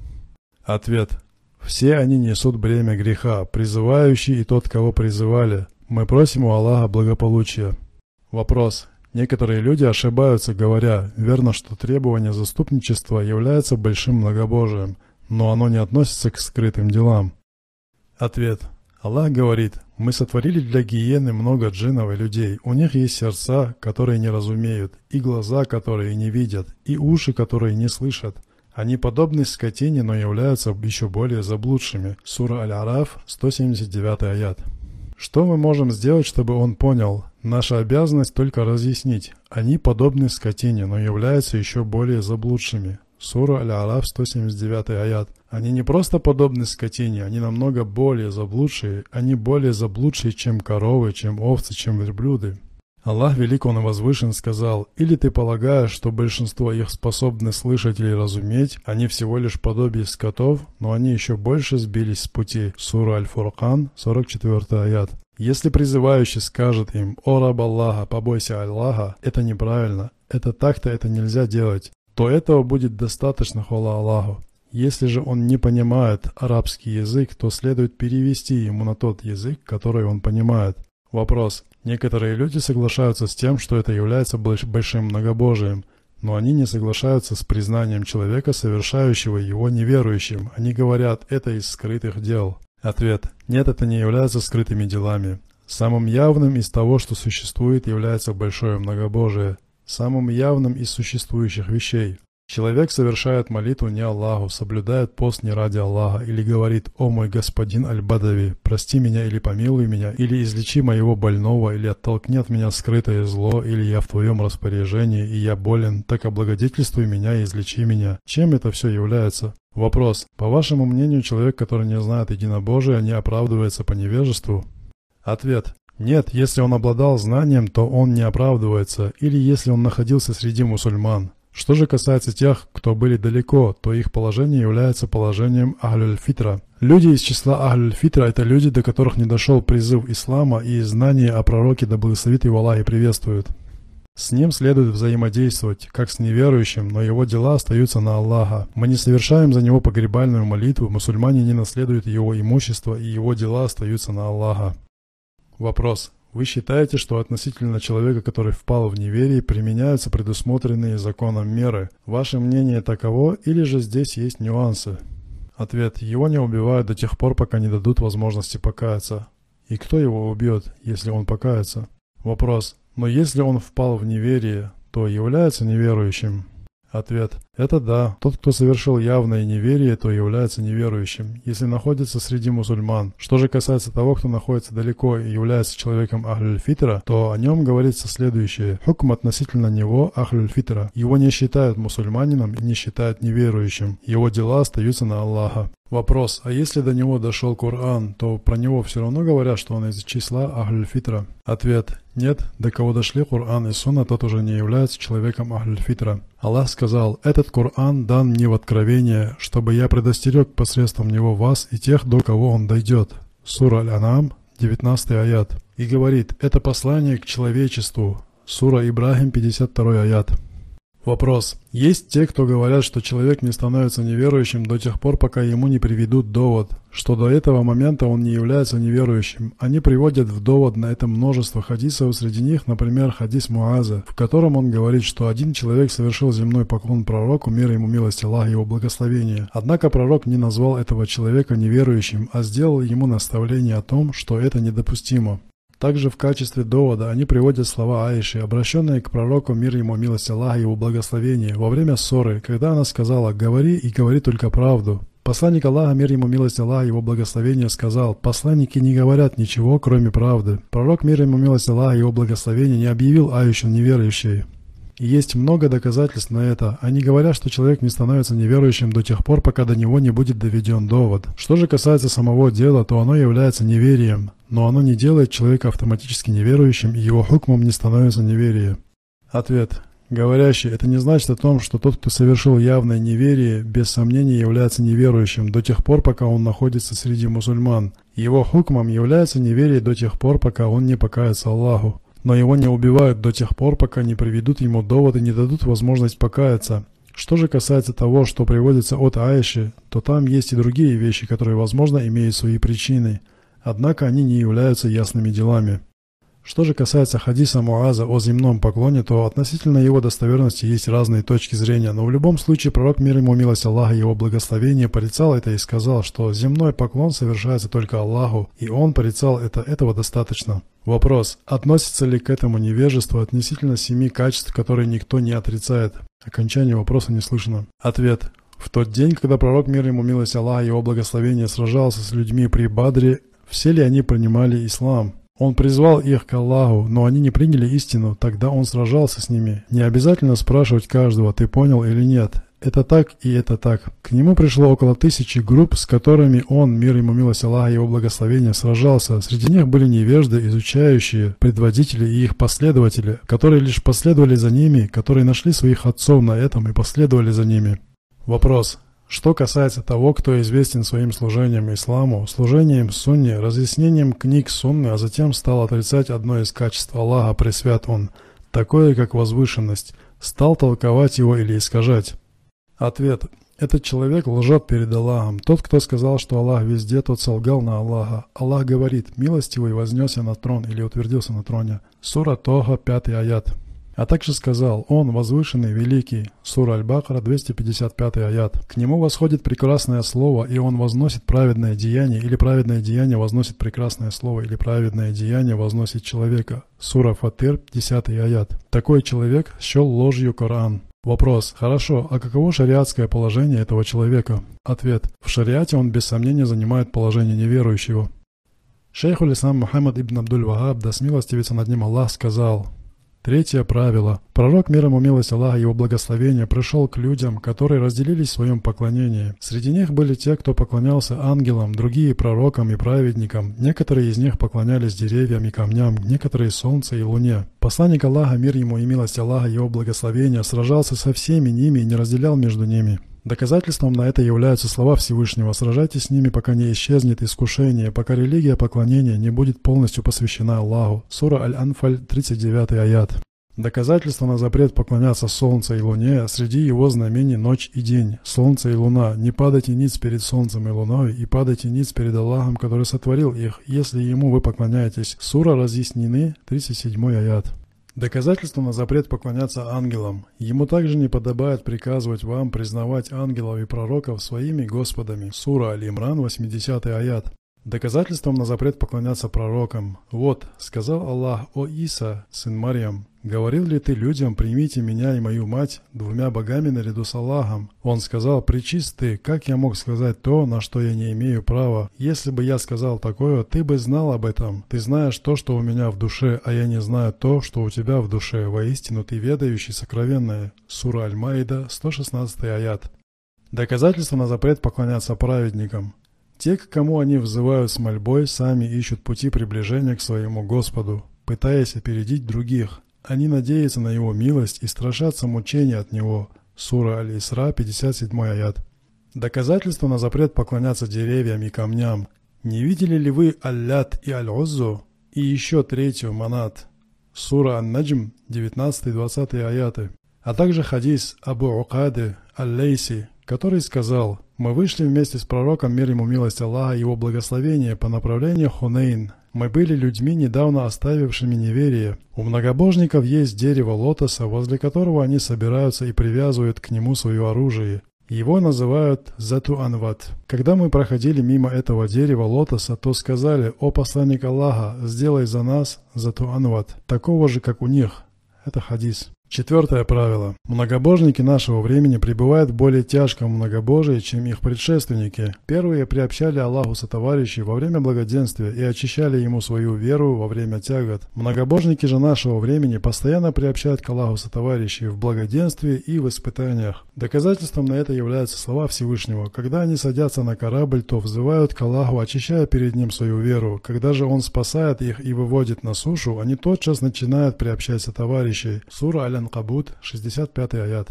Speaker 1: Ответ. Все они несут бремя греха, призывающий и тот, кого призывали. Мы просим у Аллаха благополучия. Вопрос. Некоторые люди ошибаются, говоря, верно, что требование заступничества является большим многобожием, но оно не относится к скрытым делам. Ответ. Аллах говорит, мы сотворили для гиены много джиннов и людей. У них есть сердца, которые не разумеют, и глаза, которые не видят, и уши, которые не слышат. Они подобны скотине, но являются еще более заблудшими. Сура Аль-Араф, сто семьдесят девятый аят. Что мы можем сделать, чтобы он понял? Наша обязанность только разъяснить. Они подобны скотине, но являются еще более заблудшими. Сура Аль-Араф, сто семьдесят девятый аят. Они не просто подобны скотине, они намного более заблудшие. Они более заблудшие, чем коровы, чем овцы, чем верблюды. Аллах Велик, Он и Возвышен, сказал, «Или ты полагаешь, что большинство их способны слышать или разуметь, они всего лишь подобие скотов, но они еще больше сбились с пути». Сура Аль-Фуркан, сорок четвёртый аят. Если призывающий скажет им, «О раб Аллаха, побойся Аллаха», это неправильно, это так-то это нельзя делать, то этого будет достаточно, хвала Аллаху. Если же он не понимает арабский язык, то следует перевести ему на тот язык, который он понимает. Вопрос. Некоторые люди соглашаются с тем, что это является большим многобожием, но они не соглашаются с признанием человека, совершающего его неверующим. Они говорят, это из скрытых дел. Ответ. Нет, это не является скрытыми делами. Самым явным из того, что существует, является большое многобожие, самым явным из существующих вещей. Человек совершает молитву не Аллаху, соблюдает пост не ради Аллаха, или говорит: «О мой господин Аль-Бадави, прости меня или помилуй меня, или излечи моего больного, или оттолкни от меня скрытое зло, или я в твоем распоряжении, и я болен, так облагодетельствуй меня и излечи меня». Чем это все является? Вопрос. По вашему мнению, человек, который не знает единобожия, не оправдывается по невежеству? Ответ. Нет, если он обладал знанием, то он не оправдывается, или если он находился среди мусульман. Что же касается тех, кто были далеко, то их положение является положением Ахлюль-Фитра. Люди из числа Ахлюль-Фитра – это люди, до которых не дошел призыв ислама и знание о пророке, да благословит его Аллах и приветствует. С ним следует взаимодействовать, как с неверующим, но его дела остаются на Аллаха. Мы не совершаем за него погребальную молитву, мусульмане не наследуют его имущество, и его дела остаются на Аллаха. Вопрос. Вы считаете, что относительно человека, который впал в неверие, применяются предусмотренные законом меры? Ваше мнение таково, или же здесь есть нюансы? Ответ. Его не убивают до тех пор, пока не дадут возможности покаяться. И кто его убьет, если он покается? Вопрос. Но если он впал в неверие, то является неверующим? Ответ. Это да. Тот, кто совершил явное неверие, то является неверующим, если находится среди мусульман. Что же касается того, кто находится далеко и является человеком Ахлюль-Фитра, то о нем говорится следующее. Хукм относительно него Ахлюль-Фитра. Его не считают мусульманином и не считают неверующим. Его дела остаются на Аллаха. Вопрос. А если до него дошел Коран, то про него все равно говорят, что он из числа Ахлюль-Фитра? Ответ. Нет. До кого дошли Коран и Сунна, тот уже не является человеком Ахлюль-Фитра. Аллах сказал: «Этот Коран дан мне в откровение, чтобы я предостерег посредством него вас и тех, до кого он дойдет». Сура Аль-Ан'ам, девятнадцатый аят. И говорит: «Это послание к человечеству». Сура Ибрахим, пятьдесят второй аят. Вопрос. Есть те, кто говорят, что человек не становится неверующим до тех пор, пока ему не приведут довод, что до этого момента он не является неверующим. Они приводят в довод на это множество хадисов, среди них, например, хадис Муаза, в котором он говорит, что один человек совершил земной поклон пророку, мир ему, милость Аллаха, его благословение. Однако пророк не назвал этого человека неверующим, а сделал ему наставление о том, что это недопустимо. Также в качестве довода они приводят слова Аиши, обращенные к пророку, мир ему, милость Аллаха, его благословение, во время ссоры, когда она сказала: «Говори и говори только правду». Посланник Аллаха, мир ему, милость Аллаха, его благословение, сказал: «Посланники не говорят ничего, кроме правды». Пророк, мир ему, милость Аллаха, его благословение, не объявил Аишу неверующей. И есть много доказательств на это. Они говорят, что человек не становится неверующим до тех пор, пока до него не будет доведен довод. Что же касается самого дела, то оно является неверием, но оно не делает человека автоматически неверующим, и его хукмом не становится неверие. Ответ. Говорящий, это не значит о том, что тот, кто совершил явное неверие, без сомнения является неверующим до тех пор, пока он находится среди мусульман. Его хукмом является неверие до тех пор, пока он не покается Аллаху. Но его не убивают до тех пор, пока не приведут ему довод и не дадут возможность покаяться. Что же касается того, что приводится от Аиши, то там есть и другие вещи, которые, возможно, имеют свои причины, однако они не являются ясными делами. Что же касается хадиса Муаза о земном поклоне, то относительно его достоверности есть разные точки зрения, но в любом случае пророк, мир ему, милость Аллаха и его благословение, порицал это и сказал, что земной поклон совершается только Аллаху, и он порицал это, этого достаточно. Вопрос. Относится ли к этому невежество относительно семи качеств, которые никто не отрицает? Окончание вопроса не слышно. Ответ. В тот день, когда пророк, мир ему, милость Аллаха и его благословение, сражался с людьми при Бадре, все ли они принимали ислам? Он призвал их к Аллаху, но они не приняли истину, тогда он сражался с ними. Не обязательно спрашивать каждого, ты понял или нет. Это так и это так. К нему пришло около тысячи групп, с которыми он, мир ему, милость Аллаха и его благословение, сражался. Среди них были невежды, изучающие, предводители и их последователи, которые лишь последовали за ними, которые нашли своих отцов на этом и последовали за ними. Вопрос. Что касается того, кто известен своим служением исламу, служением сунне, разъяснением книг сунны, а затем стал отрицать одно из качеств Аллаха, пресвят он, такое как возвышенность, стал толковать его или искажать. Ответ. Этот человек лжет перед Аллахом. Тот, кто сказал, что Аллах везде, тот солгал на Аллаха. Аллах говорит: «Милостивый вознесся на трон» или утвердился на троне. Сура Тоха, пятый аят. А также сказал: Он возвышенный, великий. Сура Аль-Бакара, двести пятьдесят пятый аят. К Нему восходит прекрасное слово, и Он возносит праведное деяние, или праведное деяние возносит прекрасное слово, или праведное деяние возносит человека. Сура Фатир, десятый аят. Такой человек счел ложью Коран. Вопрос. Хорошо, а каково шариатское положение этого человека? Ответ. В шариате он без сомнения занимает положение неверующего. Шейхуль-Ислам Мухаммад ибн Абдуль-Вахаб, да смилостивится над ним Аллах, сказал: Третье правило. Пророк, мир ему милость Аллаха и его благословения, пришел к людям, которые разделились в своем поклонении. Среди них были те, кто поклонялся ангелам, другие пророкам и праведникам. Некоторые из них поклонялись деревьям и камням, некоторые солнцу и луне. Посланник Аллаха, мир ему и милость Аллаха и его благословения, сражался со всеми ними и не разделял между ними. Доказательством на это являются слова Всевышнего: «Сражайтесь с ними, пока не исчезнет искушение, пока религия поклонения не будет полностью посвящена Аллаху». Сура Аль-Анфаль, тридцать девятый аят. Доказательство на запрет поклоняться солнцу и луне: среди его знамений ночь и день, солнце и луна. Не падайте ниц перед солнцем и луной, и падайте ниц перед Аллахом, который сотворил их, если ему вы поклоняетесь. Сура Разъяснены, тридцать седьмой аят. Доказательство на запрет поклоняться ангелам. Ему также не подобает приказывать вам признавать ангелов и пророков своими господами. Сура Аль-Имран, восьмидесятый аят. Доказательством на запрет поклоняться пророкам. Вот, сказал Аллах: «О Иса, сын Марьям, говорил ли ты людям: примите меня и мою мать двумя богами наряду с Аллахом?» Он сказал: «Пречист ты, как я мог сказать то, на что я не имею права? Если бы я сказал такое, ты бы знал об этом. Ты знаешь то, что у меня в душе, а я не знаю то, что у тебя в душе. Воистину ты ведающий сокровенное». Сура Аль-Маида, сто шестнадцатый аят. Доказательство на запрет поклоняться праведникам. Те, к кому они взывают с мольбой, сами ищут пути приближения к своему Господу, пытаясь опередить других. Они надеются на Его милость и страшатся мучения от Него. Сура Аль-Исра, пятьдесят седьмой аят. Доказательство на запрет поклоняться деревьям и камням. Не видели ли вы Аль-Лят и Аль-Уззу и еще третью Манат? Сура Ан-Наджм, девятнадцатый-двадцатый аяты. А также хадис Абу Укады Аль-Лейси, который сказал: «Мы вышли вместе с пророком, мир ему милость Аллаха и его благословение, по направлению Хунейн. Мы были людьми, недавно оставившими неверие. У многобожников есть дерево лотоса, возле которого они собираются и привязывают к нему свое оружие. Его называют Зату Анват. Когда мы проходили мимо этого дерева лотоса, то сказали: «О посланник Аллаха, сделай за нас Зату Анват, такого же, как у них». Это хадис. Четвертое правило. Многобожники нашего времени пребывают в более тяжком многобожии, чем их предшественники. Первые приобщали Аллаху сотоварищей во время благоденствия и очищали Ему свою веру во время тягот. Многобожники же нашего времени постоянно приобщают к Аллаху сотоварищей в благоденствии и в испытаниях. Доказательством на это являются слова Всевышнего: когда они садятся на корабль, то взывают к Аллаху, очищая перед Ним свою веру. Когда же Он спасает их и выводит на сушу, они тотчас начинают приобщать сотоварищей. Сура Аль-Анкабут, шестьдесят пятый аят.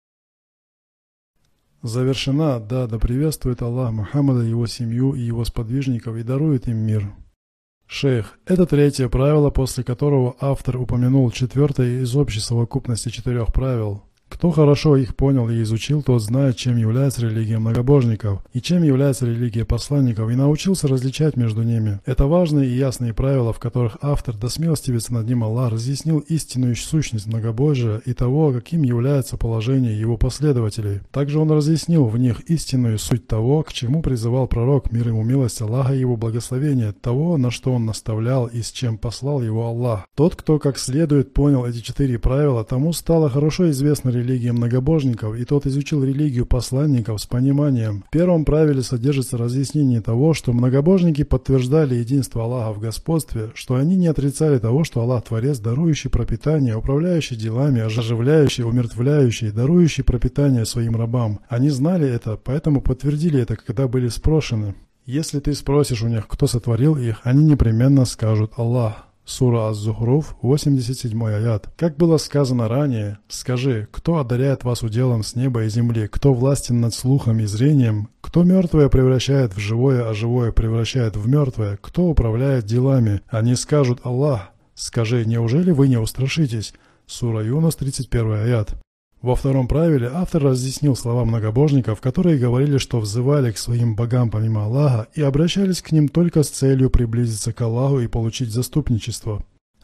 Speaker 1: Завершена, да, да приветствует Аллах Мухаммада, его семью и его сподвижников и дарует им мир. Шейх. Это третье правило, после которого автор упомянул четвертое из общей совокупности четырех правил. Кто хорошо их понял и изучил, тот знает, чем является религия многобожников и чем является религия посланников, и научился различать между ними. Это важные и ясные правила, в которых автор, да смилостивится над ним Аллах, разъяснил истинную сущность многобожия и того, каким является положение его последователей. Также он разъяснил в них истинную суть того, к чему призывал пророк, мир ему милость Аллаха и его благословение, того, на что он наставлял и с чем послал его Аллах. Тот, кто как следует понял эти четыре правила, тому стало хорошо известно религия многобожников, и тот изучил религию посланников с пониманием. В первом правиле содержится разъяснение того, что многобожники подтверждали единство Аллаха в господстве, что они не отрицали того, что Аллах Творец, дарующий пропитание, управляющий делами, оживляющий, умертвляющий, дарующий пропитание своим рабам. Они знали это, поэтому подтвердили это, когда были спрошены. Если ты спросишь у них, кто сотворил их, они непременно скажут: Аллах. Сура Аз-Зухруф, восемьдесят седьмой аят. Как было сказано ранее: «Скажи, кто одаряет вас уделом с неба и земли, кто властен над слухом и зрением, кто мертвое превращает в живое, а живое превращает в мертвое, кто управляет делами?» Они скажут: Аллах. Скажи, неужели вы не устрашитесь? Сура Юнус, тридцать первый аят. Во втором правиле автор разъяснил слова многобожников, которые говорили, что взывали к своим богам помимо Аллаха и обращались к ним только с целью приблизиться к Аллаху и получить заступничество.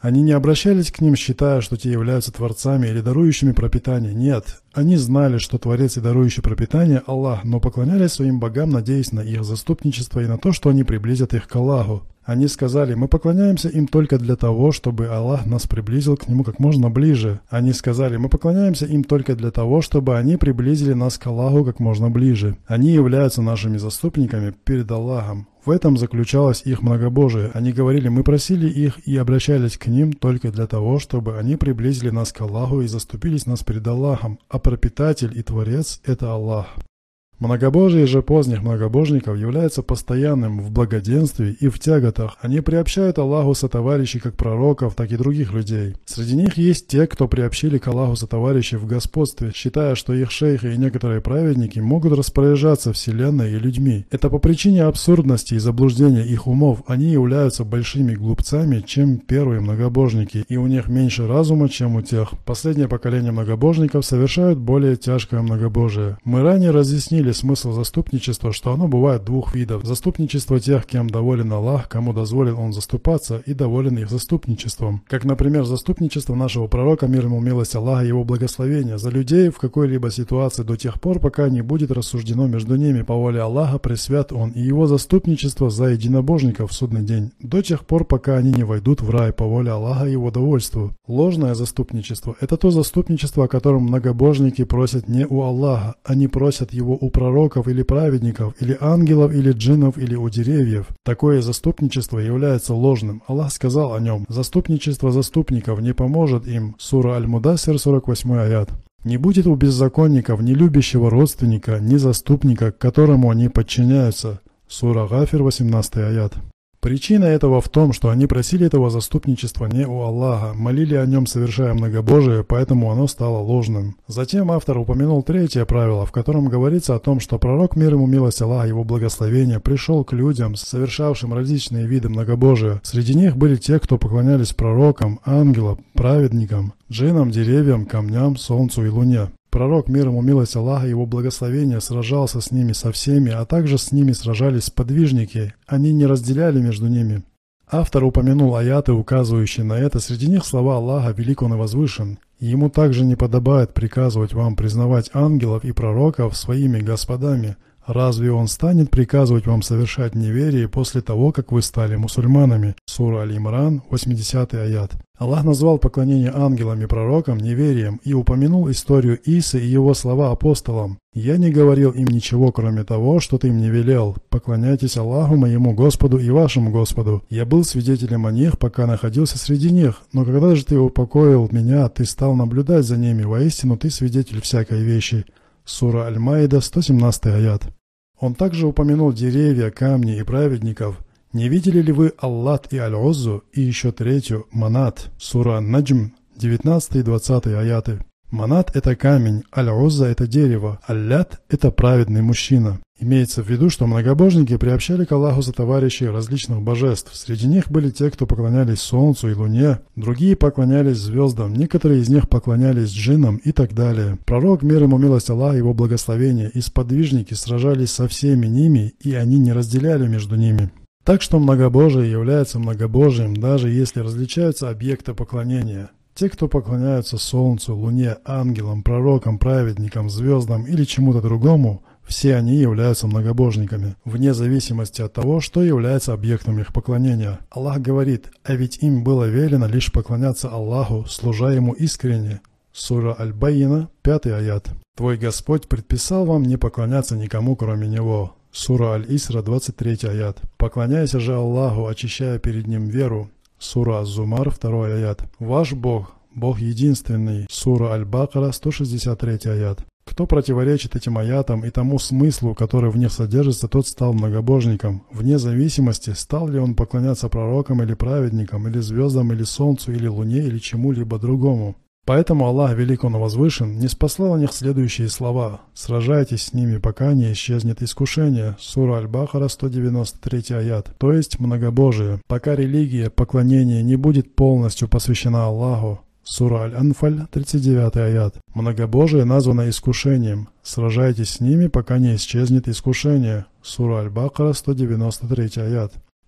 Speaker 1: Они не обращались к ним, считая, что те являются творцами или дарующими пропитание. Нет, они знали, что творец и дарующий пропитание – Аллах, но поклонялись своим богам, надеясь на их заступничество и на то, что они приблизят их к Аллаху. Они сказали: мы поклоняемся им только для того, чтобы Аллах нас приблизил к Нему как можно ближе. Они сказали: мы поклоняемся им только для того, чтобы они приблизили нас к Аллаху как можно ближе. Они являются нашими заступниками перед Аллахом. В этом заключалось их многобожие. Они говорили: мы просили их и обращались к ним только для того, чтобы они приблизили нас к Аллаху и заступились нас перед Аллахом, а пропитатель и творец – это Аллах. Многобожие же поздних многобожников является постоянным в благоденствии и в тяготах. Они приобщают Аллаху сотоварищей как пророков, так и других людей. Среди них есть те, кто приобщили к Аллаху сотоварищей в господстве, считая, что их шейхи и некоторые праведники могут распоряжаться вселенной и людьми. Это по причине абсурдности и заблуждения их умов. Они являются большими глупцами, чем первые многобожники, и у них меньше разума, чем у тех. Последнее поколение многобожников совершают более тяжкое многобожие. Мы ранее разъяснили смысл заступничества, что оно бывает двух видов. Заступничество тех, кем доволен Аллах, кому дозволен Он заступаться, и доволен их заступничеством. Как, например, заступничество нашего пророка, мир ему, милость Аллаха и его благословения, за людей в какой-либо ситуации до тех пор, пока не будет рассуждено между ними по воле Аллаха, пресвят Он, и его заступничество за единобожников в судный день, до тех пор, пока они не войдут в рай по воле Аллаха и его довольству. Ложное заступничество – это то заступничество, о котором многобожники просят не у Аллаха, они просят его у пророков или праведников, или ангелов, или джиннов, или у деревьев. Такое заступничество является ложным. Аллах сказал о нем: «Заступничество заступников не поможет им». Сура Аль-Муддассир, сорок восьмой аят. Не будет у беззаконников ни любящего родственника, ни заступника, к которому они подчиняются. Сура Гафир, восемнадцатый аят. Причина этого в том, что они просили этого заступничества не у Аллаха, молили о нем, совершая многобожие, поэтому оно стало ложным. Затем автор упомянул третье правило, в котором говорится о том, что пророк, мир ему, милость Аллаха, его благословение, пришел к людям, совершавшим различные виды многобожия. Среди них были те, кто поклонялись пророкам, ангелам, праведникам, джиннам, деревьям, камням, солнцу и луне. Пророк, мир ему, милость Аллаха и его благословение, сражался с ними со всеми, а также с ними сражались сподвижники, они не разделяли между ними. Автор упомянул аяты, указывающие на это, среди них слова Аллаха «Велик Он и возвышен». Ему также не подобает приказывать вам признавать ангелов и пророков своими господами. Разве Он станет приказывать вам совершать неверие после того, как вы стали мусульманами? Сура Аль-Имран, восьмидесятый аят. Аллах назвал поклонение ангелам и пророкам неверием и упомянул историю Исы и его слова апостолам. «Я не говорил им ничего, кроме того, что ты им не велел. Поклоняйтесь Аллаху, моему Господу и вашему Господу. Я был свидетелем о них, пока находился среди них. Но когда же ты упокоил меня, ты стал наблюдать за ними. Воистину ты свидетель всякой вещи». Сура Аль-Маида, сто семнадцатый аят. Он также упомянул деревья, камни и праведников. «Не видели ли вы Аллат и Аль-Уззу?» и еще третью Манат. Сура Наджм, девятнадцатый и двадцатый аяты. Манат – это камень, Аль-Узза – это дерево, Аллят – это праведный мужчина. Имеется в виду, что многобожники приобщали к Аллаху сотоварищей различных божеств. Среди них были те, кто поклонялись солнцу и луне, другие поклонялись звездам, некоторые из них поклонялись джиннам и так далее. Пророк, мир ему, милость Аллаха, его благословение, и сподвижники сражались со всеми ними, и они не разделяли между ними. Так что многобожие является многобожием, даже если различаются объекты поклонения. Те, кто поклоняются солнцу, луне, ангелам, пророкам, праведникам, звездам или чему-то другому, все они являются многобожниками, вне зависимости от того, что является объектом их поклонения. Аллах говорит: «А ведь им было велено лишь поклоняться Аллаху, служа Ему искренне». Сура Аль-Байина, пятый аят. «Твой Господь предписал вам не поклоняться никому, кроме Него». Сура Аль-Исра, двадцать третий аят. «Поклоняйся же Аллаху, очищая перед Ним веру». Сура Az-Зумар, второй аят. «Ваш Бог, Бог единственный». Сура Аль-Бакара, сто шестьдесят третий аят. Кто противоречит этим аятам и тому смыслу, который в них содержится, тот стал многобожником, вне зависимости, стал ли он поклоняться пророкам или праведникам, или звездам, или солнцу, или луне, или чему-либо другому. Поэтому Аллах, велик Он и возвышен, не спаслал о них следующие слова: «Сражайтесь с ними, пока не исчезнет искушение». Сура Аль-Бахара, сто девяносто третий аят. То есть многобожие. Пока религия, поклонение не будет полностью посвящена Аллаху. Сура Аль-Анфаль, тридцать девятый аят. Многобожие названо искушением. Сражайтесь с ними, пока не исчезнет искушение. Сура Аль-Бакара, сто девяносто третий аят.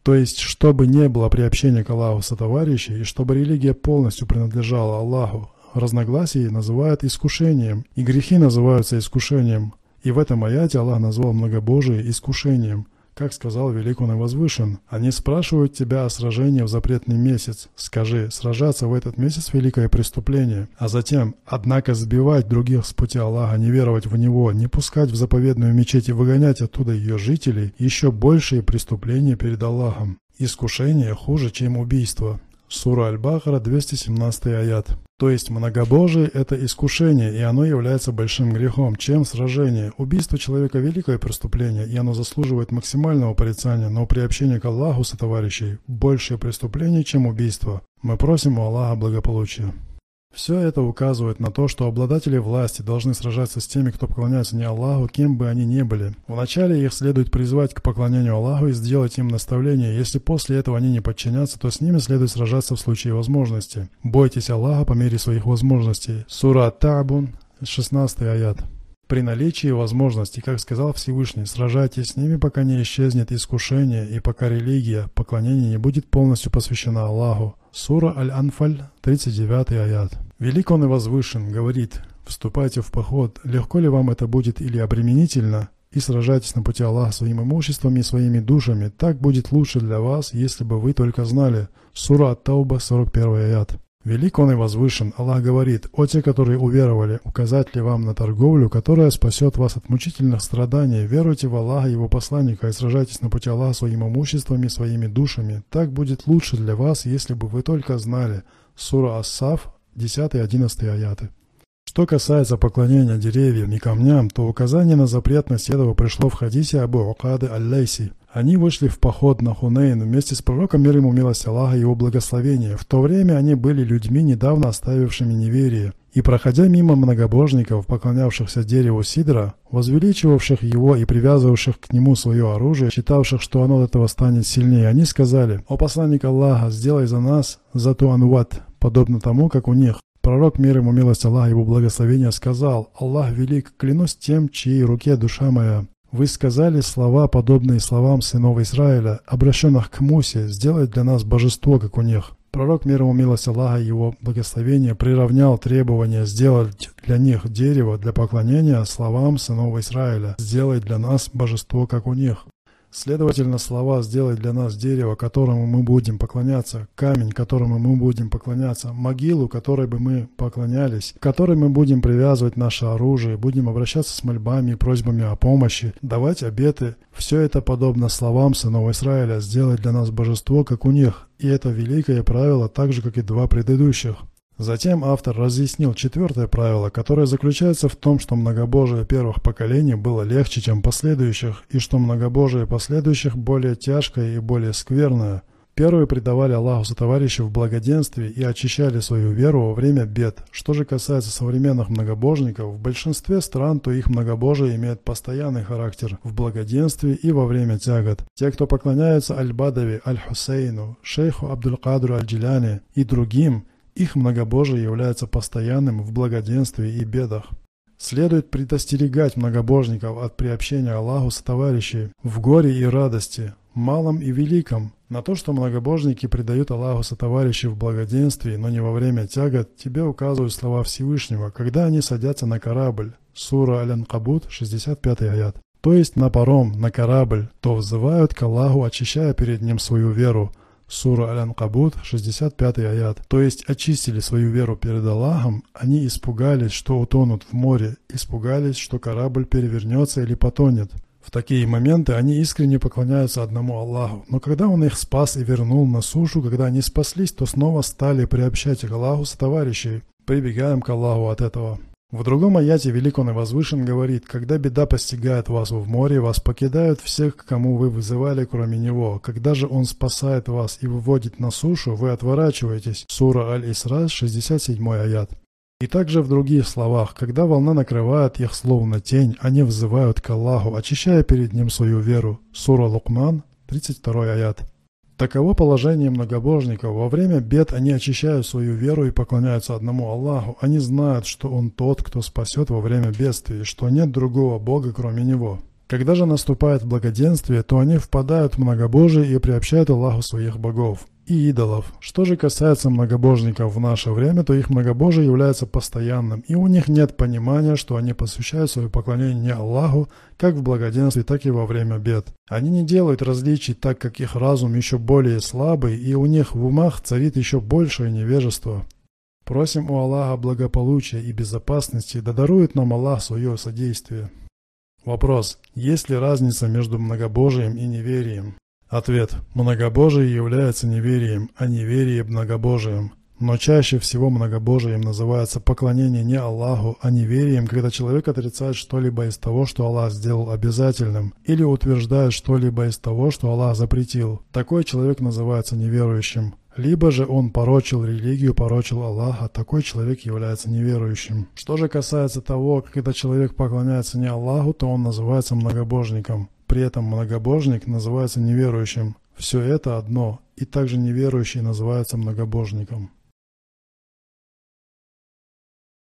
Speaker 1: То есть, чтобы не было приобщения к Аллаху сотоварищей, и чтобы религия полностью принадлежала Аллаху, разногласия называют искушением, и грехи называются искушением. И в этом аяте Аллах назвал многобожие искушением. Как сказал Велик Он и Возвышен: «Они спрашивают тебя о сражении в запретный месяц. Скажи, сражаться в этот месяц – великое преступление». А затем: «Однако сбивать других с пути Аллаха, не веровать в Него, не пускать в заповедную мечеть и выгонять оттуда ее жителей – еще большие преступления перед Аллахом. Искушение хуже, чем убийство». Сура Аль-Бакара, двести семнадцатый аят. То есть многобожие – это искушение, и оно является большим грехом, чем сражение. Убийство человека – великое преступление, и оно заслуживает максимального порицания, но приобщение к Аллаху сотоварищей – большее преступление, чем убийство. Мы просим у Аллаха благополучия. Все это указывает на то, что обладатели власти должны сражаться с теми, кто поклоняется не Аллаху, кем бы они ни были. Вначале их следует призвать к поклонению Аллаху и сделать им наставление. Если после этого они не подчинятся, то с ними следует сражаться в случае возможности. Бойтесь Аллаха по мере своих возможностей. Сура Ат-Та'бун, шестнадцатый аят. При наличии возможности, как сказал Всевышний, сражайтесь с ними, пока не исчезнет искушение и пока религия, поклонение не будет полностью посвящена Аллаху. Сура Аль-Анфаль, тридцать девятый аят. Велик Он и Возвышен говорит: «Вступайте в поход, легко ли вам это будет или обременительно, и сражайтесь на пути Аллаха своим имуществом и своими душами, так будет лучше для вас, если бы вы только знали». Сура Ат-Тауба, сорок первый аят. Велик Он и Возвышен, Аллах говорит: «О те, которые уверовали, указать ли вам на торговлю, которая спасет вас от мучительных страданий? Веруйте в Аллаха и Его посланника и сражайтесь на пути Аллаха своим имуществом и своими душами. Так будет лучше для вас, если бы вы только знали». Сура Ас-Саф, десятый-одиннадцатый аяты. Что касается поклонения деревьям и камням, то указание на запретность этого пришло в хадисе Абу Укады Аль-Лейси. Они вышли в поход на Хунейн вместе с пророком, мир ему, милость Аллаха и его благословение. В то время они были людьми, недавно оставившими неверие. И, проходя мимо многобожников, поклонявшихся дереву сидра, возвеличивавших его и привязывавших к нему свое оружие, считавших, что оно от этого станет сильнее, они сказали: «О посланник Аллаха, сделай за нас зату анват, подобно тому, как у них». Пророк, мир ему, милость Аллаха и его благословение, сказал: «Аллах велик, клянусь тем, чьей руке душа моя. Вы сказали слова, подобные словам сынов Израиля, обращенных к Мусе, сделать для нас божество, как у них». Пророк, мир ему, милость Аллаха и его благословение, приравнял требование сделать для них дерево для поклонения словам сынов Израиля: «Сделай для нас божество, как у них». Следовательно, слова «сделай для нас дерево, которому мы будем поклоняться», камень, которому мы будем поклоняться, могилу, которой бы мы поклонялись, к которой мы будем привязывать наше оружие, будем обращаться с мольбами и просьбами о помощи, давать обеты – все это подобно словам сынов Израиля: «Сделай для нас божество, как у них». И это великое правило, так же, как и два предыдущих. Затем автор разъяснил четвертое правило, которое заключается в том, что многобожие первых поколений было легче, чем последующих, и что многобожие последующих более тяжкое и более скверное. Первые предавали Аллаху сотоварищей в благоденствии и очищали свою веру во время бед. Что же касается современных многобожников, в большинстве стран то их многобожие имеет постоянный характер в благоденствии и во время тягот. Те, кто поклоняются Аль-Бадави, Аль-Хусейну, шейху Абдуль-Кадру Аль-Джиляни и другим, их многобожие является постоянным в благоденствии и бедах. Следует предостерегать многобожников от приобщения Аллаху сотоварищей в горе и радости, малом и великом. На то, что многобожники предают Аллаху сотоварищей в благоденствии, но не во время тягот, тебе указывают слова Всевышнего, когда они садятся на корабль. Сура Аль-Анкабут, шестьдесят пятый аят. То есть на паром, на корабль, то взывают к Аллаху, очищая перед ним свою веру. Сура Аль-Анкабут, шестьдесят пятый аят. То есть очистили свою веру перед Аллахом, они испугались, что утонут в море, испугались, что корабль перевернется или потонет. В такие моменты они искренне поклоняются одному Аллаху, но когда Он их спас и вернул на сушу, когда они спаслись, то снова стали приобщать к Аллаху сотоварищей. Прибегаем к Аллаху от этого. В другом аяте Велик Он и Возвышен говорит: «Когда беда постигает вас в море, вас покидают всех, к кому вы вызывали, кроме Него. Когда же Он спасает вас и выводит на сушу, вы отворачиваетесь». Сура Аль-Исра, шестьдесят седьмой аят. И также в других словах: «Когда волна накрывает их словно тень, они взывают к Аллаху, очищая перед Ним свою веру». Сура Лукман, тридцать второй аят. Таково положение многобожников. Во время бед они очищают свою веру и поклоняются одному Аллаху. Они знают, что Он тот, кто спасет во время бедствий, что нет другого Бога, кроме Него. Когда же наступает благоденствие, то они впадают в многобожие и приобщают Аллаху своих богов и идолов. Что же касается многобожников в наше время, то их многобожие является постоянным, и у них нет понимания, что они посвящают свое поклонение не Аллаху, как в благоденствии, так и во время бед. Они не делают различий, так как их разум еще более слабый, и у них в умах царит еще большее невежество. Просим у Аллаха благополучия и безопасности, да дарует нам Аллах свое содействие. Вопрос. Есть ли разница между многобожием и неверием? Ответ. Многобожие является неверием, а неверие – многобожием. Но чаще всего многобожием называется поклонение не Аллаху, а неверием, когда человек отрицает что-либо из того, что Аллах сделал обязательным, или утверждает что-либо из того, что Аллах запретил. Такой человек называется неверующим. Либо же он порочил религию, порочил Аллаха, такой человек является неверующим. Что же касается того, когда человек поклоняется не Аллаху, то он называется многобожником. При этом многобожник называется неверующим. Все это одно, и также неверующий называется многобожником.